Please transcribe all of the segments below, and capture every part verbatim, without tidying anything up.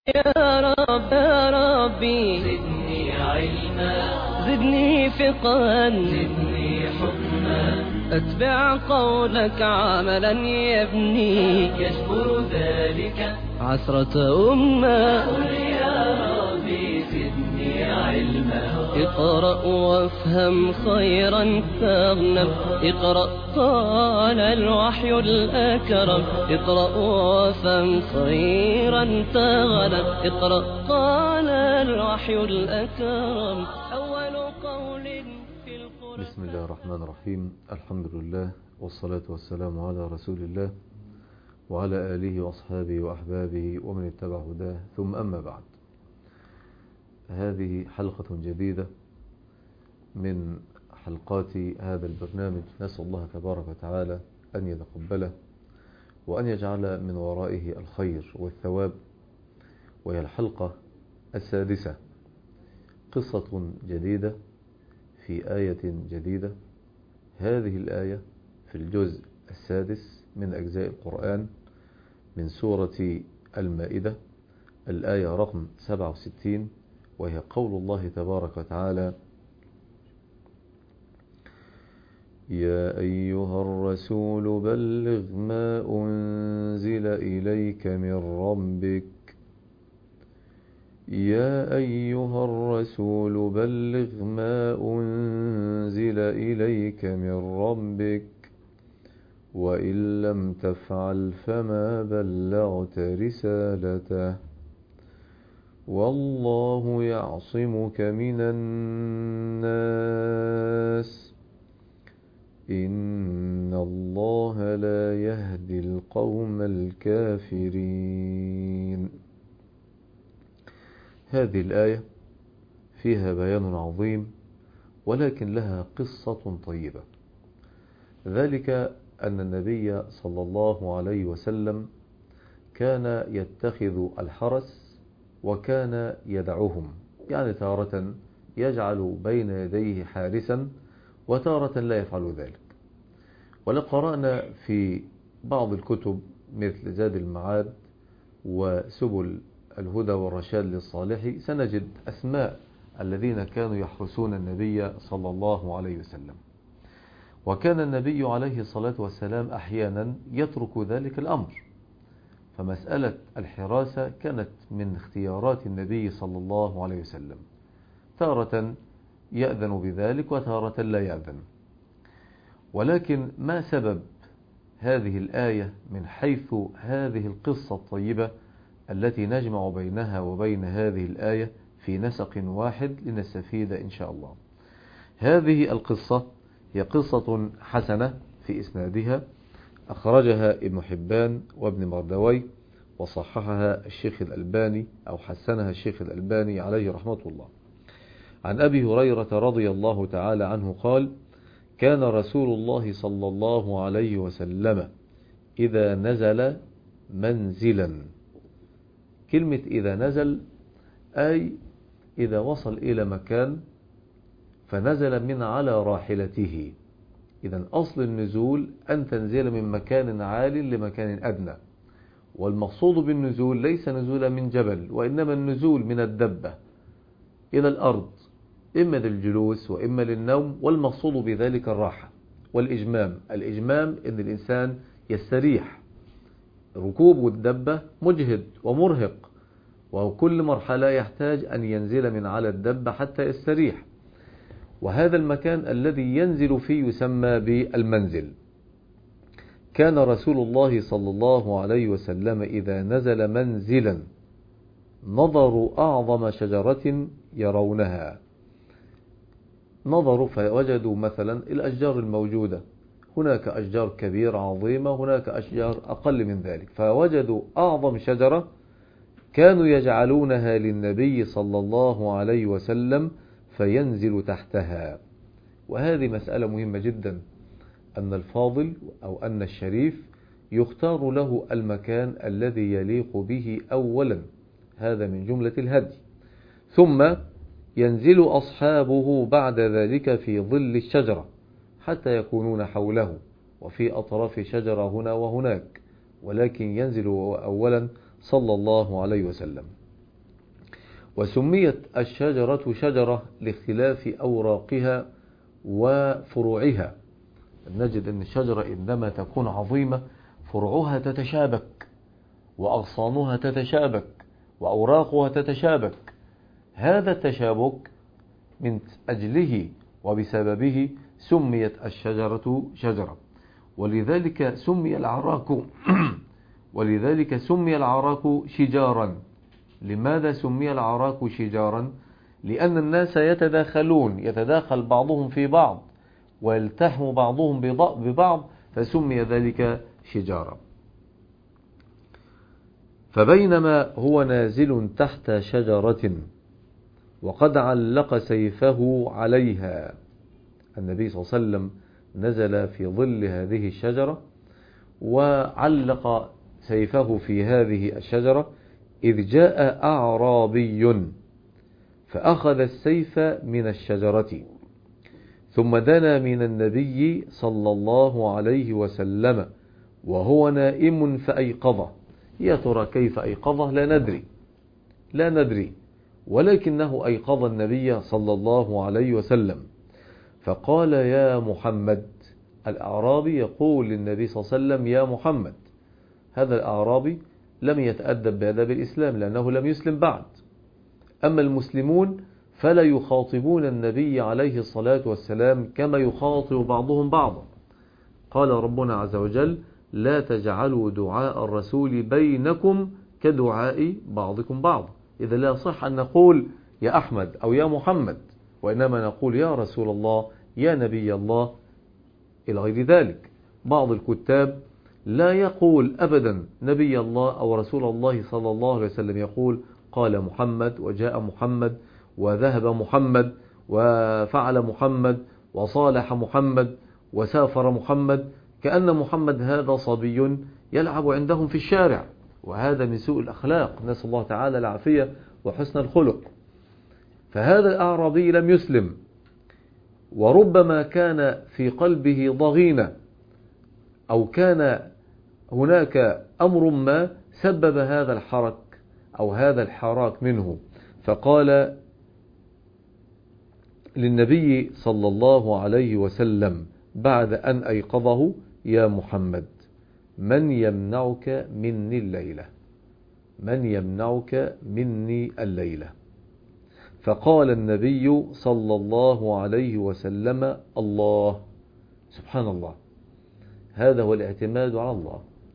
يا رب يا ربي زدني علما، زدني فقها، زدني حكما، أتبع قولك عملا يبني يجبر ذلك عسرة أمة. قل يا ربي زدني علما، اقرأ وافهم خيرا تغنم، اقرأ قال الوحي الأكرم، اقرأ وافهم خيرا تغنم، اقرأ قال الوحي الأكرم أول قول في القرآن. بسم الله الرحمن الرحيم. الحمد لله والصلاة والسلام على رسول الله وعلى آله وأصحابه وأحبابه ومن اتبع هداه، ثم أما بعد. هذه حلقة جديدة من حلقات هذا البرنامج، نسأل الله تبارك وتعالى أن يتقبله وأن يجعل من ورائه الخير والثواب. وهي الحلقة السادسة، قصة جديدة في آية جديدة. هذه الآية في الجزء السادس من أجزاء القرآن من سورة المائدة، الآية رقم سبعة وستين، وهي قول الله تبارك وتعالى: يا أيها الرسول بلغ ما أنزل إليك من ربك يا أيها الرسول بلغ ما أنزل إليك من ربك وإن لم تفعل فما بلغت رسالته والله يعصمك من الناس إن الله لا يهدي القوم الكافرين. هذه الآية فيها بيان عظيم، ولكن لها قصة طيبة. ذلك أن النبي صلى الله عليه وسلم كان يتخذ الحرس وكان يدعوهم، يعني تارة يجعل بين يديه حارسا وتارة لا يفعل ذلك. ولقد قرأنا في بعض الكتب مثل زاد المعاد وسبل الهدى والرشاد للصالح سنجد أسماء الذين كانوا يحرسون النبي صلى الله عليه وسلم. وكان النبي عليه الصلاة والسلام أحيانا يترك ذلك الأمر، فمسألة الحراسة كانت من اختيارات النبي صلى الله عليه وسلم، تارة يأذن بذلك وتارة لا يأذن. ولكن ما سبب هذه الآية من حيث هذه القصة الطيبة التي نجمع بينها وبين هذه الآية في نسق واحد لنستفيد إن شاء الله؟ هذه القصة هي قصة حسنة في إسنادها، أخرجها ابن حبان وابن مردوي، وصححها الشيخ الألباني أو حسنها الشيخ الألباني عليه رحمة الله. عن أبي هريرة رضي الله تعالى عنه قال: كان رسول الله صلى الله عليه وسلم إذا نزل منزلا. كلمة إذا نزل أي إذا وصل إلى مكان فنزل من على راحلته. إذن أصل النزول أن تنزل من مكان عال لمكان أدنى، والمقصود بالنزول ليس نزول من جبل، وإنما النزول من الدبة إلى الأرض، إما للجلوس وإما للنوم، والمقصود بذلك الراحة والإجمام. الإجمام إن الإنسان يستريح. ركوب الدبة مجهد ومرهق، وكل مرحلة يحتاج أن ينزل من على الدبة حتى يستريح. وهذا المكان الذي ينزل فيه يسمى بالمنزل. كان رسول الله صلى الله عليه وسلم إذا نزل منزلا نظروا أعظم شجرة يرونها. نظروا فوجدوا مثلا الأشجار الموجودة، هناك أشجار كبيرة عظيمة، هناك أشجار أقل من ذلك، فوجدوا أعظم شجرة كانوا يجعلونها للنبي صلى الله عليه وسلم فينزل تحتها. وهذه مسألة مهمة جدا، أن الفاضل أو أن الشريف يختار له المكان الذي يليق به أولا، هذا من جملة الهدي، ثم ينزل أصحابه بعد ذلك في ظل الشجرة حتى يكونون حوله وفي أطراف شجرة هنا وهناك، ولكن ينزل أولا صلى الله عليه وسلم. وسميت الشجرة شجرة لاختلاف أوراقها وفروعها. نجد أن الشجرة عندما تكون عظيمة فروعها تتشابك وأغصانها تتشابك وأوراقها تتشابك. هذا التشابك من أجله وبسببه سميت الشجرة شجرة. ولذلك سمي العراك ولذلك سمي العراك شجارا. لماذا سمي العراك شجارا؟ لأن الناس يتداخلون، يتداخل بعضهم في بعض ويلتحم بعضهم ببعض، فسمي ذلك شجارا. فبينما هو نازل تحت شجرة وقد علق سيفه عليها، النبي صلى الله عليه وسلم نزل في ظل هذه الشجرة وعلق سيفه في هذه الشجرة، إذ جاء أعرابي فأخذ السيف من الشجرة ثم دنا من النبي صلى الله عليه وسلم وهو نائم فأيقظه. يا ترى كيف أيقظه؟ لا ندري لا ندري ولكنه أيقظ النبي صلى الله عليه وسلم فقال: يا محمد. الأعرابي يقول للنبي صلى الله عليه وسلم: يا محمد. هذا الأعرابي لم يتأدب بأداب الإسلام لأنه لم يسلم بعد. أما المسلمون فلا يخاطبون النبي عليه الصلاة والسلام كما يخاطب بعضهم بعضا. قال ربنا عز وجل: لا تجعلوا دعاء الرسول بينكم كدعاء بعضكم بعض. إذا لا صح أن نقول يا أحمد أو يا محمد، وإنما نقول يا رسول الله، يا نبي الله، إلى غير ذلك. بعض الكتاب لا يقول أبدا نبي الله أو رسول الله صلى الله عليه وسلم، يقول قال محمد وجاء محمد وذهب محمد وفعل محمد وصالح محمد وسافر محمد، كأن محمد هذا صبي يلعب عندهم في الشارع، وهذا من سوء الأخلاق، نسأل الله تعالى العافية وحسن الخلق. فهذا الأعرابي لم يسلم، وربما كان في قلبه ضغينة أو كان هناك أمر ما سبب هذا الحرك أو هذا الحراك منه، فقال للنبي صلى الله عليه وسلم بعد أن أيقظه: يا محمد، من يمنعك مني الليلة؟ من يمنعك مني الليلة؟ فقال النبي صلى الله عليه وسلم: الله. سبحان الله، هذا هو الاعتماد على الله،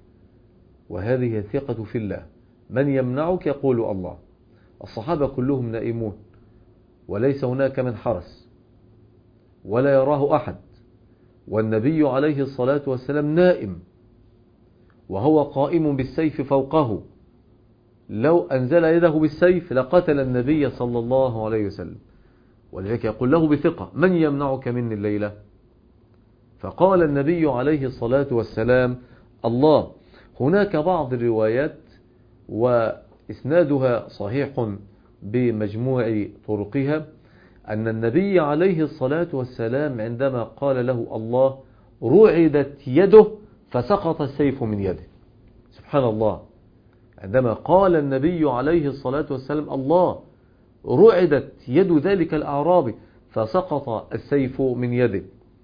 وهذه الثقة في الله. من يمنعك؟ يقول الله. الصحابة كلهم نائمون وليس هناك من حرس ولا يراه أحد، والنبي عليه الصلاة والسلام نائم وهو قائم بالسيف فوقه، لو أنزل يده بالسيف لقتل النبي صلى الله عليه وسلم. ولذلك يقول له بثقة: من يمنعك مني الليلة؟ فقال النبي عليه الصلاة والسلام: الله. هناك بعض الروايات وإسنادها صحيح بمجموع طرقها أن النبي عليه الصلاة والسلام عندما قال له الله رعدت يده فسقط السيف من يده. سبحان الله، عندما قال النبي عليه الصلاة والسلام الله رعدت يد ذلك الأعرابي فسقط السيف من يده.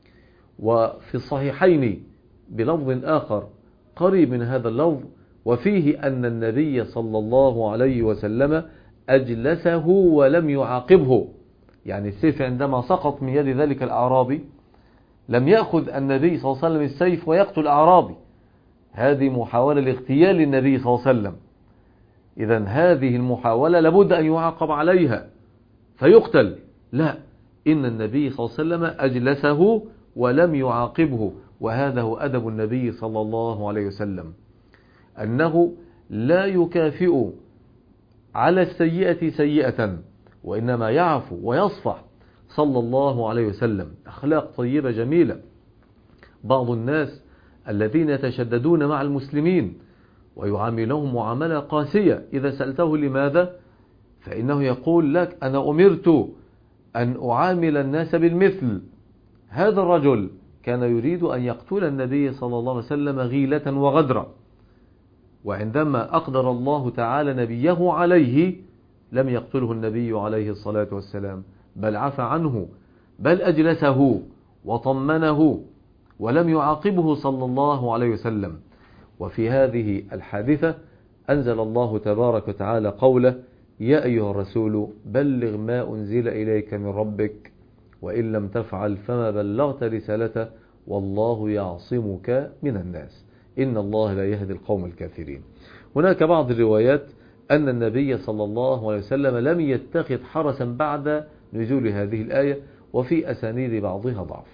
وفي الصحيحين بلفظ آخر قريب من هذا اللفظ، وفيه أن النبي صلى الله عليه وسلم أجلسه ولم يعاقبه. يعني السيف عندما سقط من يد ذلك الأعرابي لم يأخذ النبي صلى الله عليه وسلم السيف ويقتل الأعرابي، هذه محاولة لاغتيال النبي صلى الله عليه وسلم. إذن هذه المحاولة لابد أن يعاقب عليها فيقتل. لا، إن النبي صلى الله عليه وسلم أجلسه ولم يعاقبه، وهذا هو أدب النبي صلى الله عليه وسلم، أنه لا يكافئ على السيئة سيئة، وإنما يعفو ويصفح صلى الله عليه وسلم. أخلاق طيبة جميلة. بعض الناس الذين يتشددون مع المسلمين ويعاملهم معاملة قاسية، إذا سألته لماذا فإنه يقول لك أنا أمرت أن أعامل الناس بالمثل. هذا الرجل كان يريد أن يقتل النبي صلى الله عليه وسلم غيلة وغدرة، وعندما أقدر الله تعالى نبيه عليه لم يقتله النبي عليه الصلاة والسلام، بل عفى عنه، بل أجلسه وطمنه ولم يعاقبه صلى الله عليه وسلم. وفي هذه الحادثة أنزل الله تبارك وتعالى قوله: يا أيها الرسول بلغ ما أنزل إليك من ربك وإن لم تفعل فما بلغت رسالته والله يعصمك من الناس إن الله لا يهدي القوم الكافرين. هناك بعض الروايات أن النبي صلى الله عليه وسلم لم يتخذ حرسا بعد نزول هذه الآية، وفي أسانيد بعضها ضعف.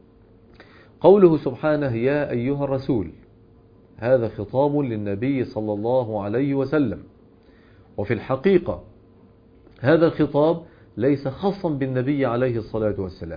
قوله سبحانه: يا أيها الرسول، هذا خطاب للنبي صلى الله عليه وسلم، وفي الحقيقة هذا الخطاب ليس خاصا بالنبي عليه الصلاة والسلام،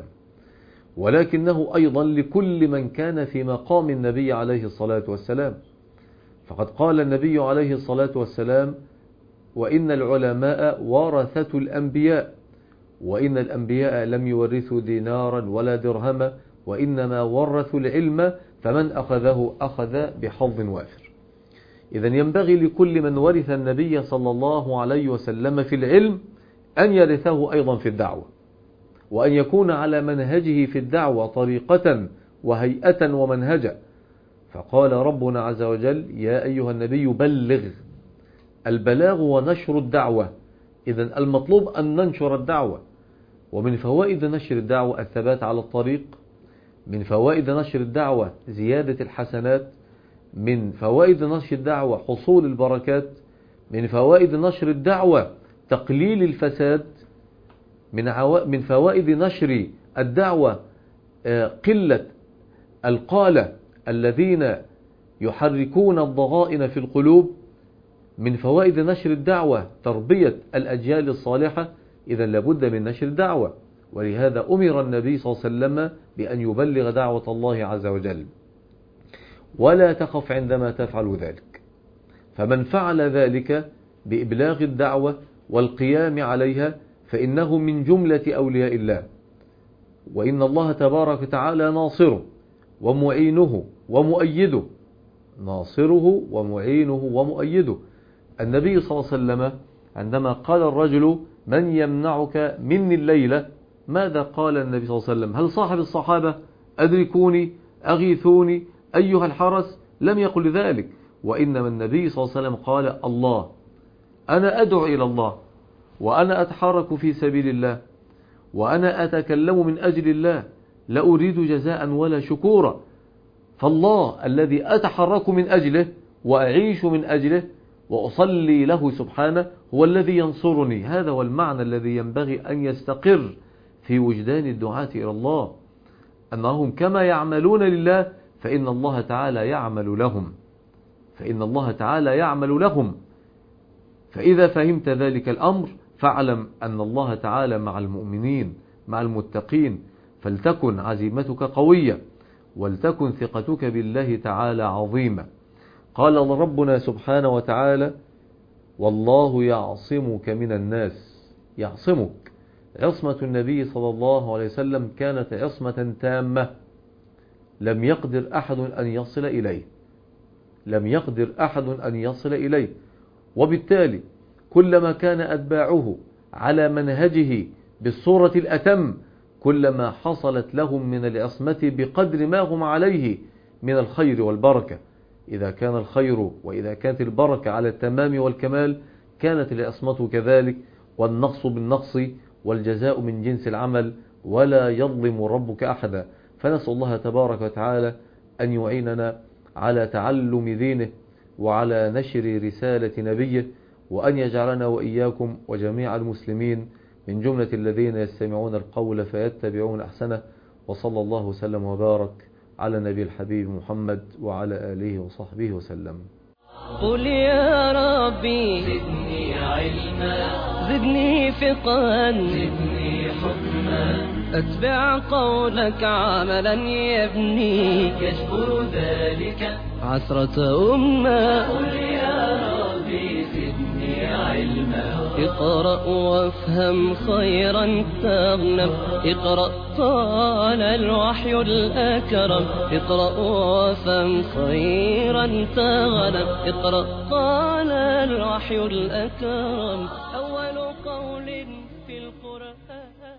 ولكنه أيضا لكل من كان في مقام النبي عليه الصلاة والسلام. فقد قال النبي عليه الصلاة والسلام: وإن العلماء ورثة الأنبياء، وإن الأنبياء لم يورثوا دينارا ولا درهما، وإنما ورثوا العلم فمن أخذه أخذ بحظ وافر. إذن ينبغي لكل من ورث النبي صلى الله عليه وسلم في العلم أن يرثه أيضا في الدعوة، وأن يكون على منهجه في الدعوة طريقة وهيئة ومنهجا. فقال ربنا عز وجل: يا أيها النبي بلغ. البلاغ ونشر الدعوة، إذن المطلوب أن ننشر الدعوة. ومن فوائد نشر الدعوة الثبات على الطريق، من فوائد نشر الدعوة زيادة الحسنات، من فوائد نشر الدعوة حصول البركات، من فوائد نشر الدعوة تقليل الفساد، من من فوائد نشر الدعوة قلة القالة الذين يحركون الضغائن في القلوب، من فوائد نشر الدعوة تربية الأجيال الصالحة. إذا لابد من نشر الدعوة، ولهذا أمر النبي صلى الله عليه وسلم بأن يبلغ دعوة الله عز وجل. ولا تخف عندما تفعل ذلك، فمن فعل ذلك بإبلاغ الدعوة والقيام عليها فإنه من جملة أولياء الله، وإن الله تبارك وتعالى ناصره ومعينه ومؤيده، ناصره ومعينه ومؤيده. النبي صلى الله عليه وسلم عندما قال الرجل: من يمنعك مني الليلة؟ ماذا قال النبي صلى الله عليه وسلم؟ هل صاحب الصحابة أدركوني أغيثوني أيها الحرس؟ لم يقل ذلك، وإنما النبي صلى الله عليه وسلم قال: الله، أنا أدعو إلى الله، وأنا أتحرك في سبيل الله، وأنا أتكلم من أجل الله، لا أريد جزاء ولا شكورا. فالله الذي أتحرك من أجله وأعيش من أجله وأصلي له سبحانه هو الذي ينصرني. هذا هو المعنى الذي ينبغي أن يستقر في وجدان الدعاة إلى الله، أنهم كما يعملون لله فإن الله تعالى يعمل لهم، فإن الله تعالى يعمل لهم. فإذا فهمت ذلك الأمر فاعلم أن الله تعالى مع المؤمنين مع المتقين، فلتكن عزيمتك قوية، ولتكن ثقتك بالله تعالى عظيمة. قال ربنا سبحانه وتعالى: والله يعصمك من الناس. يعصمك. عصمة النبي صلى الله عليه وسلم كانت عصمة تامة، لم يقدر أحد أن يصل إليه، لم يقدر أحد أن يصل إليه. وبالتالي كلما كان أتباعه على منهجه بالصورة الأتم كلما حصلت لهم من العصمة بقدر ما هم عليه من الخير والبركة. إذا كان الخير وإذا كانت البركة على التمام والكمال كانت العصمة كذلك، والنقص بالنقص، والجزاء من جنس العمل، ولا يظلم ربك أحدا. فنسأل الله تبارك وتعالى أن يعيننا على تعلم دينه وعلى نشر رسالة نبيه، وأن يجعلنا وإياكم وجميع المسلمين من جملة الذين يستمعون القول فيتبعون أحسنه. وصلى الله وسلم وبارك على نبي الحبيب محمد وعلى آله وصحبه وسلم. قل يا ربي زدني علما، زدني فقها، زدني حكما، أتبع قولك عملا يبني يجبر ذلك عثرة أمة. قل يا ربي زدني علما، اقرأ وافهم خيرا تغنم، اقرأ طال الوحي الأكرم، اقرأ وافهم خيرا تغنم، اقرأ طال الوحي الأكرم. أول في القرآن.